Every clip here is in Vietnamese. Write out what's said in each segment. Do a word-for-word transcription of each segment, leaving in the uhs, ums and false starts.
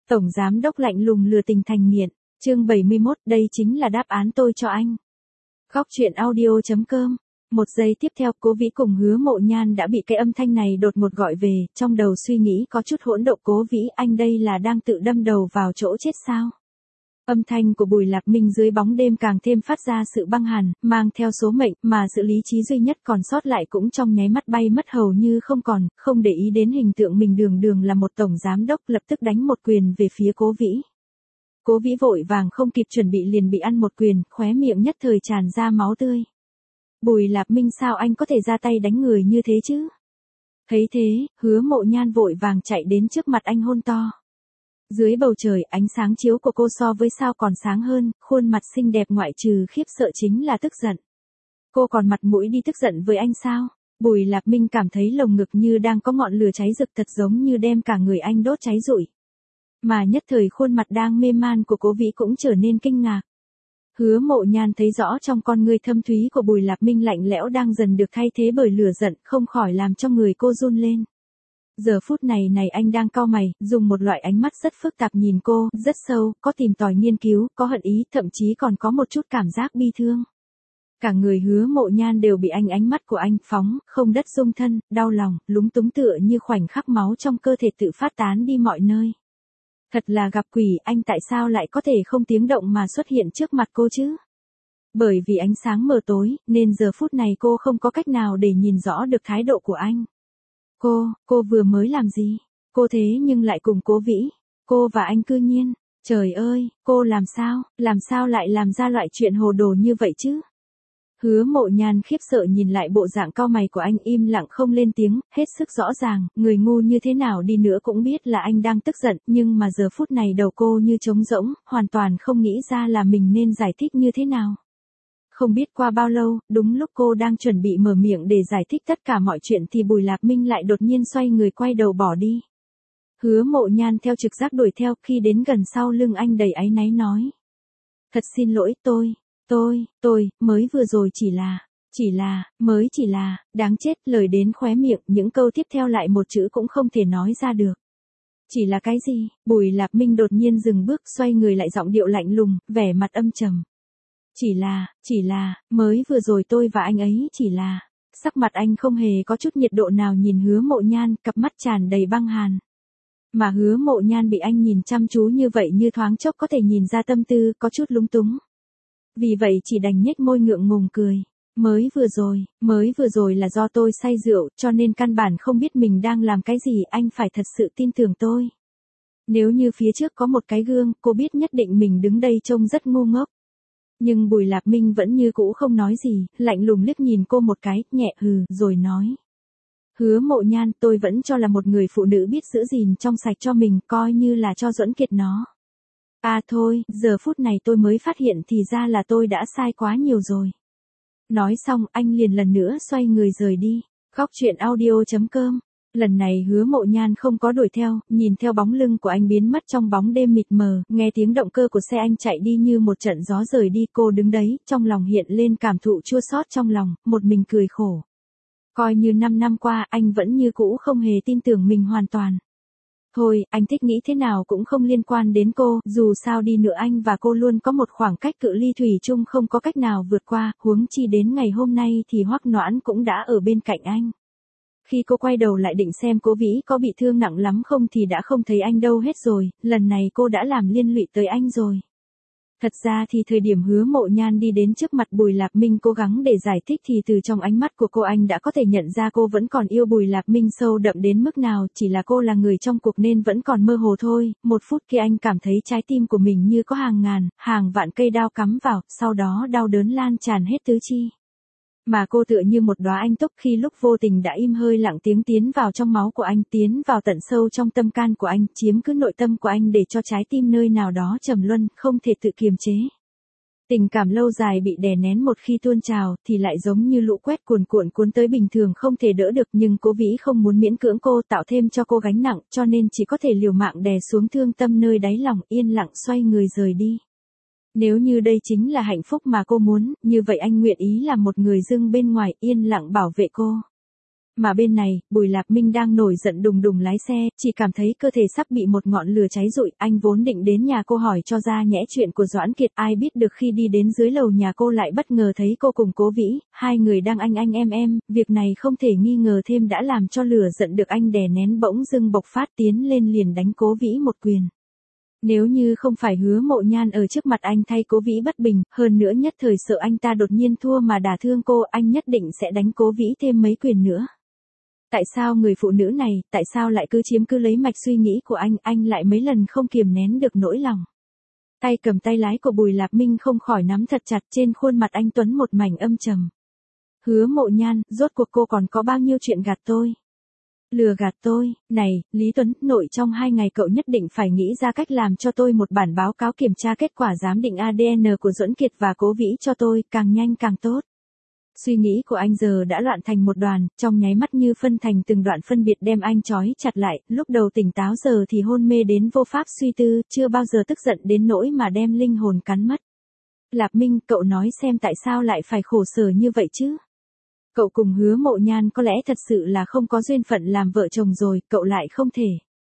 Tổng giám đốc lạnh lùng lừa tình thành nghiện. Chương bảy mươi mốt, đây chính là đáp án tôi cho anh. Góc truyện audio chấm com. Một giây tiếp theo, Cố Vĩ cùng Hứa Mộ Nhan đã bị cái âm thanh này đột ngột gọi về, trong đầu suy nghĩ có chút hỗn độn. Cố Vĩ, anh đây là đang tự đâm đầu vào chỗ chết sao? Âm thanh của Bùi Lạp Minh dưới bóng đêm càng thêm phát ra sự băng hàn, mang theo số mệnh, mà sự lý trí duy nhất còn sót lại cũng trong nháy mắt bay mất hầu như không còn, không để ý đến hình tượng mình đường đường là một tổng giám đốc, lập tức đánh một quyền về phía Cố Vĩ. Cố Vĩ vội vàng không kịp chuẩn bị liền bị ăn một quyền, khóe miệng nhất thời tràn ra máu tươi. Bùi Lạp Minh, sao anh có thể ra tay đánh người như thế chứ? Thấy thế, Hứa Mộ Nhan vội vàng chạy đến trước mặt anh hôn to. Dưới bầu trời, ánh sáng chiếu của cô so với sao còn sáng hơn, khuôn mặt xinh đẹp ngoại trừ khiếp sợ chính là tức giận. Cô còn mặt mũi đi tức giận với anh sao? Bùi Lạp Minh cảm thấy lồng ngực như đang có ngọn lửa cháy rực, thật giống như đem cả người anh đốt cháy rụi. Mà nhất thời khuôn mặt đang mê man của Cố Vĩ cũng trở nên kinh ngạc. Hứa Mộ Nhan thấy rõ trong con ngươi thâm thúy của Bùi Lạp Minh lạnh lẽo đang dần được thay thế bởi lửa giận, không khỏi làm cho người cô run lên. Giờ phút này này anh đang cau mày, dùng một loại ánh mắt rất phức tạp nhìn cô, rất sâu, có tìm tòi nghiên cứu, có hận ý, thậm chí còn có một chút cảm giác bi thương. Cả người Hứa Mộ Nhan đều bị anh ánh mắt của anh phóng, không đất dung thân, đau lòng, lúng túng tựa như khoảnh khắc máu trong cơ thể tự phát tán đi mọi nơi. Thật là gặp quỷ, anh tại sao lại có thể không tiếng động mà xuất hiện trước mặt cô chứ? Bởi vì ánh sáng mờ tối, nên giờ phút này cô không có cách nào để nhìn rõ được thái độ của anh. Cô, cô vừa mới làm gì? Cô thế nhưng lại cùng Cố Vĩ. Cô và anh cư nhiên. Trời ơi, cô làm sao, làm sao lại làm ra loại chuyện hồ đồ như vậy chứ? Hứa Mộ Nhan khiếp sợ nhìn lại bộ dạng cau mày của anh, im lặng không lên tiếng, hết sức rõ ràng, người ngu như thế nào đi nữa cũng biết là anh đang tức giận, nhưng mà giờ phút này đầu cô như trống rỗng, hoàn toàn không nghĩ ra là mình nên giải thích như thế nào. Không biết qua bao lâu, đúng lúc cô đang chuẩn bị mở miệng để giải thích tất cả mọi chuyện thì Bùi Lạp Minh lại đột nhiên xoay người quay đầu bỏ đi. Hứa Mộ Nhan theo trực giác đuổi theo, khi đến gần sau lưng anh đầy áy náy nói. Thật xin lỗi, tôi, tôi, tôi, mới vừa rồi chỉ là, chỉ là, mới chỉ là, đáng chết, lời đến khóe miệng, những câu tiếp theo lại một chữ cũng không thể nói ra được. Chỉ là cái gì? Bùi Lạp Minh đột nhiên dừng bước, xoay người lại, giọng điệu lạnh lùng, vẻ mặt âm trầm. Chỉ là, chỉ là, mới vừa rồi tôi và anh ấy chỉ là, sắc mặt anh không hề có chút nhiệt độ nào nhìn Hứa Mộ Nhan, cặp mắt tràn đầy băng hàn. Mà Hứa Mộ Nhan bị anh nhìn chăm chú như vậy như thoáng chốc có thể nhìn ra tâm tư, có chút lúng túng. Vì vậy chỉ đành nhếch môi ngượng ngùng cười. Mới vừa rồi, mới vừa rồi là do tôi say rượu, cho nên căn bản không biết mình đang làm cái gì, anh phải thật sự tin tưởng tôi. Nếu như phía trước có một cái gương, cô biết nhất định mình đứng đây trông rất ngu ngốc. Nhưng Bùi Lạp Minh vẫn như cũ không nói gì, lạnh lùng liếc nhìn cô một cái, nhẹ hừ, rồi nói. Hứa Mộ Nhan, tôi vẫn cho là một người phụ nữ biết giữ gìn trong sạch cho mình, coi như là cho Duẫn Kiệt nó. À thôi, giờ phút này tôi mới phát hiện thì ra là tôi đã sai quá nhiều rồi. Nói xong, anh liền lần nữa xoay người rời đi. Góc truyện audio chấm com. Lần này Hứa Mộ Nhan không có đuổi theo, nhìn theo bóng lưng của anh biến mất trong bóng đêm mịt mờ, nghe tiếng động cơ của xe anh chạy đi như một trận gió rời đi, cô đứng đấy, trong lòng hiện lên cảm thụ chua xót trong lòng, một mình cười khổ. Coi như năm năm qua anh vẫn như cũ không hề tin tưởng mình hoàn toàn. Thôi, anh thích nghĩ thế nào cũng không liên quan đến cô, dù sao đi nữa anh và cô luôn có một khoảng cách cự ly thủy chung không có cách nào vượt qua, huống chi đến ngày hôm nay thì Hoắc Noãn cũng đã ở bên cạnh anh. Khi cô quay đầu lại định xem Cố Vĩ có bị thương nặng lắm không thì đã không thấy anh đâu hết rồi, lần này cô đã làm liên lụy tới anh rồi. Thật ra thì thời điểm Hứa Mộ Nhan đi đến trước mặt Bùi Lạp Minh cố gắng để giải thích thì từ trong ánh mắt của cô anh đã có thể nhận ra cô vẫn còn yêu Bùi Lạp Minh sâu đậm đến mức nào, chỉ là cô là người trong cuộc nên vẫn còn mơ hồ thôi. Một phút kia anh cảm thấy trái tim của mình như có hàng ngàn, hàng vạn cây đao cắm vào, sau đó đau đớn lan tràn hết tứ chi. Mà cô tựa như một đóa anh túc khi lúc vô tình đã im hơi lặng tiếng tiến vào trong máu của anh, tiến vào tận sâu trong tâm can của anh, chiếm cứ nội tâm của anh để cho trái tim nơi nào đó trầm luân, không thể tự kiềm chế. Tình cảm lâu dài bị đè nén một khi tuôn trào thì lại giống như lũ quét cuồn cuộn cuốn tới bình thường không thể đỡ được, nhưng Cố Vĩ không muốn miễn cưỡng cô, tạo thêm cho cô gánh nặng, cho nên chỉ có thể liều mạng đè xuống thương tâm nơi đáy lòng, yên lặng xoay người rời đi. Nếu như đây chính là hạnh phúc mà cô muốn, như vậy anh nguyện ý làm một người dưng bên ngoài, yên lặng bảo vệ cô. Mà bên này, Bùi Lạp Minh đang nổi giận đùng đùng lái xe, chỉ cảm thấy cơ thể sắp bị một ngọn lửa cháy rụi, anh vốn định đến nhà cô hỏi cho ra nhẽ chuyện của Doãn Kiệt, ai biết được khi đi đến dưới lầu nhà cô lại bất ngờ thấy cô cùng Cố Vĩ, hai người đang anh anh em em, việc này không thể nghi ngờ thêm đã làm cho lửa giận được anh đè nén bỗng dưng bộc phát, tiến lên liền đánh Cố Vĩ một quyền. Nếu như không phải Hứa Mộ Nhan ở trước mặt anh thay Cố Vĩ bất bình, hơn nữa nhất thời sợ anh ta đột nhiên thua mà đả thương cô, anh nhất định sẽ đánh Cố Vĩ thêm mấy quyền nữa. Tại sao người phụ nữ này, tại sao lại cứ chiếm cứ lấy mạch suy nghĩ của anh, anh lại mấy lần không kiềm nén được nỗi lòng. Tay cầm tay lái của Bùi Lạp Minh không khỏi nắm thật chặt, trên khuôn mặt anh Tuấn một mảnh âm trầm. Hứa Mộ Nhan, rốt cuộc cô còn có bao nhiêu chuyện gạt tôi? Lừa gạt tôi, này, Lý Tuấn, nội trong hai ngày cậu nhất định phải nghĩ ra cách làm cho tôi một bản báo cáo kiểm tra kết quả giám định a đê en của Duẫn Kiệt và Cố Vĩ cho tôi, càng nhanh càng tốt. Suy nghĩ của anh giờ đã loạn thành một đoàn, trong nháy mắt như phân thành từng đoạn phân biệt đem anh trói chặt lại, lúc đầu tỉnh táo giờ thì hôn mê đến vô pháp suy tư, chưa bao giờ tức giận đến nỗi mà đem linh hồn cắn mất. Lạp Minh, cậu nói xem tại sao lại phải khổ sở như vậy chứ? Cậu cùng Hứa Mộ Nhan có lẽ thật sự là không có duyên phận làm vợ chồng rồi, cậu lại không thể.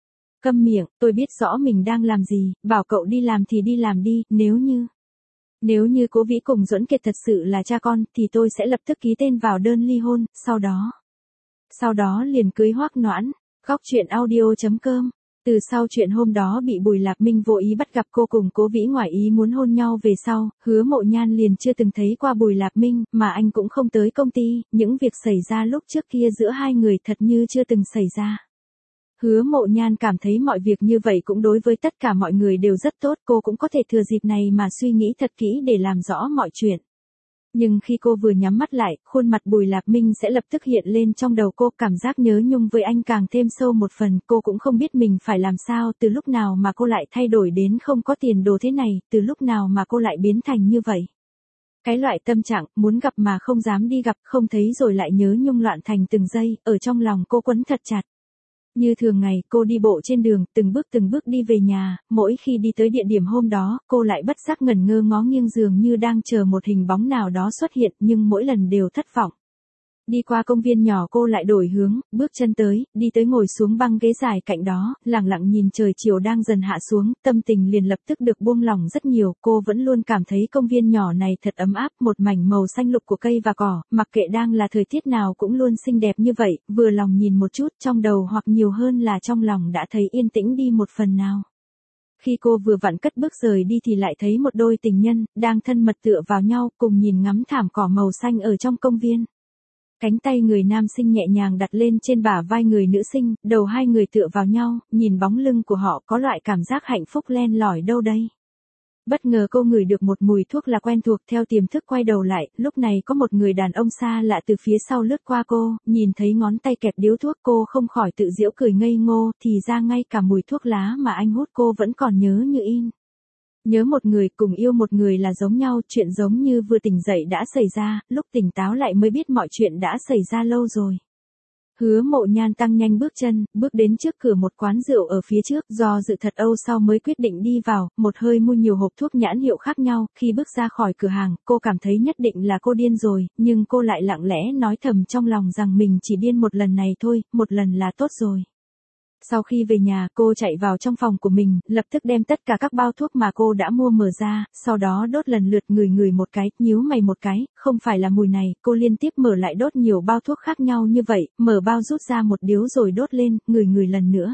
Câm miệng, tôi biết rõ mình đang làm gì, bảo cậu đi làm thì đi làm đi, nếu như... Nếu như Cố Vĩ cùng Duẫn Kiệt thật sự là cha con, thì tôi sẽ lập tức ký tên vào đơn ly hôn, sau đó... Sau đó liền cưới Hoắc Noãn. Góc truyện audio chấm com. Từ sau chuyện hôm đó bị Bùi Lạp Minh vô ý bắt gặp cô cùng Cố Vĩ ngoài ý muốn hôn nhau về sau, Hứa Mộ Nhan liền chưa từng thấy qua Bùi Lạp Minh, mà anh cũng không tới công ty, những việc xảy ra lúc trước kia giữa hai người thật như chưa từng xảy ra. Hứa Mộ Nhan cảm thấy mọi việc như vậy cũng đối với tất cả mọi người đều rất tốt, cô cũng có thể thừa dịp này mà suy nghĩ thật kỹ để làm rõ mọi chuyện. Nhưng khi cô vừa nhắm mắt lại, khuôn mặt Bùi Lạp Minh sẽ lập tức hiện lên trong đầu cô, cảm giác nhớ nhung với anh càng thêm sâu một phần, cô cũng không biết mình phải làm sao, từ lúc nào mà cô lại thay đổi đến không có tiền đồ thế này, từ lúc nào mà cô lại biến thành như vậy. Cái loại tâm trạng, muốn gặp mà không dám đi gặp, không thấy rồi lại nhớ nhung loạn thành từng giây, ở trong lòng cô quấn thật chặt. Như thường ngày, cô đi bộ trên đường, từng bước từng bước đi về nhà, mỗi khi đi tới địa điểm hôm đó, cô lại bất giác ngẩn ngơ ngó nghiêng dường như đang chờ một hình bóng nào đó xuất hiện, nhưng mỗi lần đều thất vọng. Đi qua công viên nhỏ cô lại đổi hướng, bước chân tới, đi tới ngồi xuống băng ghế dài cạnh đó, lặng lặng nhìn trời chiều đang dần hạ xuống, tâm tình liền lập tức được buông lỏng rất nhiều, cô vẫn luôn cảm thấy công viên nhỏ này thật ấm áp, một mảnh màu xanh lục của cây và cỏ, mặc kệ đang là thời tiết nào cũng luôn xinh đẹp như vậy, vừa lòng nhìn một chút trong đầu hoặc nhiều hơn là trong lòng đã thấy yên tĩnh đi một phần nào. Khi cô vừa vặn cất bước rời đi thì lại thấy một đôi tình nhân, đang thân mật tựa vào nhau, cùng nhìn ngắm thảm cỏ màu xanh ở trong công viên. Cánh tay người nam sinh nhẹ nhàng đặt lên trên bả vai người nữ sinh, đầu hai người tựa vào nhau, nhìn bóng lưng của họ có loại cảm giác hạnh phúc len lỏi đâu đây. Bất ngờ cô ngửi được một mùi thuốc là quen thuộc, theo tiềm thức quay đầu lại, lúc này có một người đàn ông xa lạ từ phía sau lướt qua cô, nhìn thấy ngón tay kẹp điếu thuốc cô không khỏi tự giễu cười ngây ngô, thì ra ngay cả mùi thuốc lá mà anh hút cô vẫn còn nhớ như in. Nhớ một người cùng yêu một người là giống nhau, chuyện giống như vừa tỉnh dậy đã xảy ra, lúc tỉnh táo lại mới biết mọi chuyện đã xảy ra lâu rồi. Hứa Mộ Nhan tăng nhanh bước chân, bước đến trước cửa một quán rượu ở phía trước, do dự thật âu sau mới quyết định đi vào, một hơi mua nhiều hộp thuốc nhãn hiệu khác nhau, khi bước ra khỏi cửa hàng, cô cảm thấy nhất định là cô điên rồi, nhưng cô lại lặng lẽ nói thầm trong lòng rằng mình chỉ điên một lần này thôi, một lần là tốt rồi. Sau khi về nhà, cô chạy vào trong phòng của mình, lập tức đem tất cả các bao thuốc mà cô đã mua mở ra, sau đó đốt lần lượt ngửi ngửi một cái, nhíu mày một cái, không phải là mùi này, cô liên tiếp mở lại đốt nhiều bao thuốc khác nhau như vậy, mở bao rút ra một điếu rồi đốt lên, ngửi ngửi lần nữa.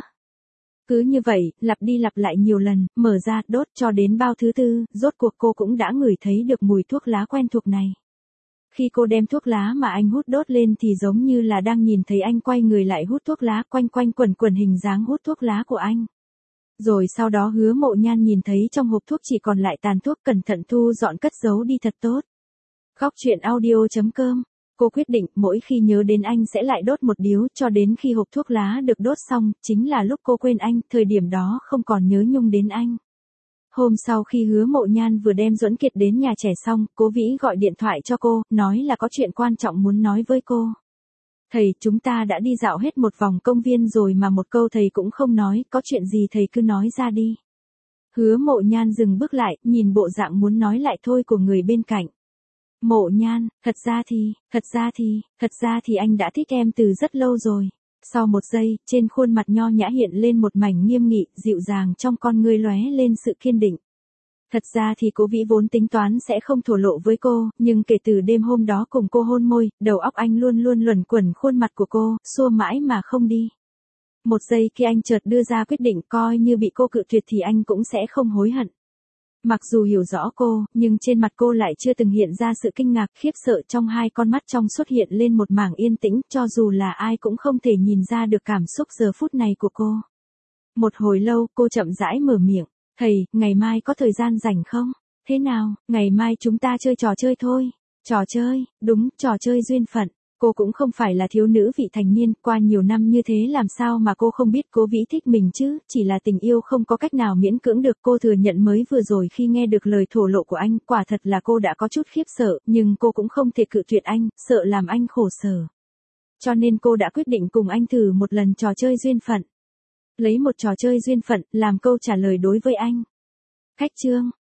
Cứ như vậy, lặp đi lặp lại nhiều lần, mở ra, đốt cho đến bao thứ tư, rốt cuộc cô cũng đã ngửi thấy được mùi thuốc lá quen thuộc này. Khi cô đem thuốc lá mà anh hút đốt lên thì giống như là đang nhìn thấy anh quay người lại hút thuốc lá, quanh quanh quẩn quẩn hình dáng hút thuốc lá của anh. Rồi sau đó Hứa Mộ Nhan nhìn thấy trong hộp thuốc chỉ còn lại tàn thuốc, cẩn thận thu dọn cất giấu đi thật tốt. Góc truyện audio chấm com. Cô quyết định mỗi khi nhớ đến anh sẽ lại đốt một điếu, cho đến khi hộp thuốc lá được đốt xong, chính là lúc cô quên anh, thời điểm đó không còn nhớ nhung đến anh. Hôm sau khi Hứa Mộ Nhan vừa đem Duẫn Kiệt đến nhà trẻ xong, Cố Vĩ gọi điện thoại cho cô, nói là có chuyện quan trọng muốn nói với cô. Thầy, chúng ta đã đi dạo hết một vòng công viên rồi mà một câu thầy cũng không nói, có chuyện gì thầy cứ nói ra đi. Hứa Mộ Nhan dừng bước lại, nhìn bộ dạng muốn nói lại thôi của người bên cạnh. Mộ Nhan, thật ra thì, thật ra thì, thật ra thì anh đã thích em từ rất lâu rồi. Sau một giây, trên khuôn mặt nho nhã hiện lên một mảnh nghiêm nghị, dịu dàng trong con ngươi lóe lên sự kiên định. Thật ra thì Cố Vĩ vốn tính toán sẽ không thổ lộ với cô, nhưng kể từ đêm hôm đó cùng cô hôn môi, đầu óc anh luôn luôn luẩn quẩn khuôn mặt của cô, xua mãi mà không đi. Một giây khi anh chợt đưa ra quyết định coi như bị cô cự tuyệt thì anh cũng sẽ không hối hận. Mặc dù hiểu rõ cô, nhưng trên mặt cô lại chưa từng hiện ra sự kinh ngạc, khiếp sợ, trong hai con mắt trong xuất hiện lên một mảng yên tĩnh, cho dù là ai cũng không thể nhìn ra được cảm xúc giờ phút này của cô. Một hồi lâu, cô chậm rãi mở miệng, thầy, ngày mai có thời gian rảnh không? Thế nào, ngày mai chúng ta chơi trò chơi thôi. Trò chơi, đúng, trò chơi duyên phận. Cô cũng không phải là thiếu nữ vị thành niên, qua nhiều năm như thế làm sao mà cô không biết Cố Vĩ thích mình chứ, chỉ là tình yêu không có cách nào miễn cưỡng được. Cô thừa nhận mới vừa rồi khi nghe được lời thổ lộ của anh, quả thật là cô đã có chút khiếp sợ, nhưng cô cũng không thể cự tuyệt anh, sợ làm anh khổ sở. Cho nên cô đã quyết định cùng anh thử một lần trò chơi duyên phận. Lấy một trò chơi duyên phận làm câu trả lời đối với anh. Khách trương.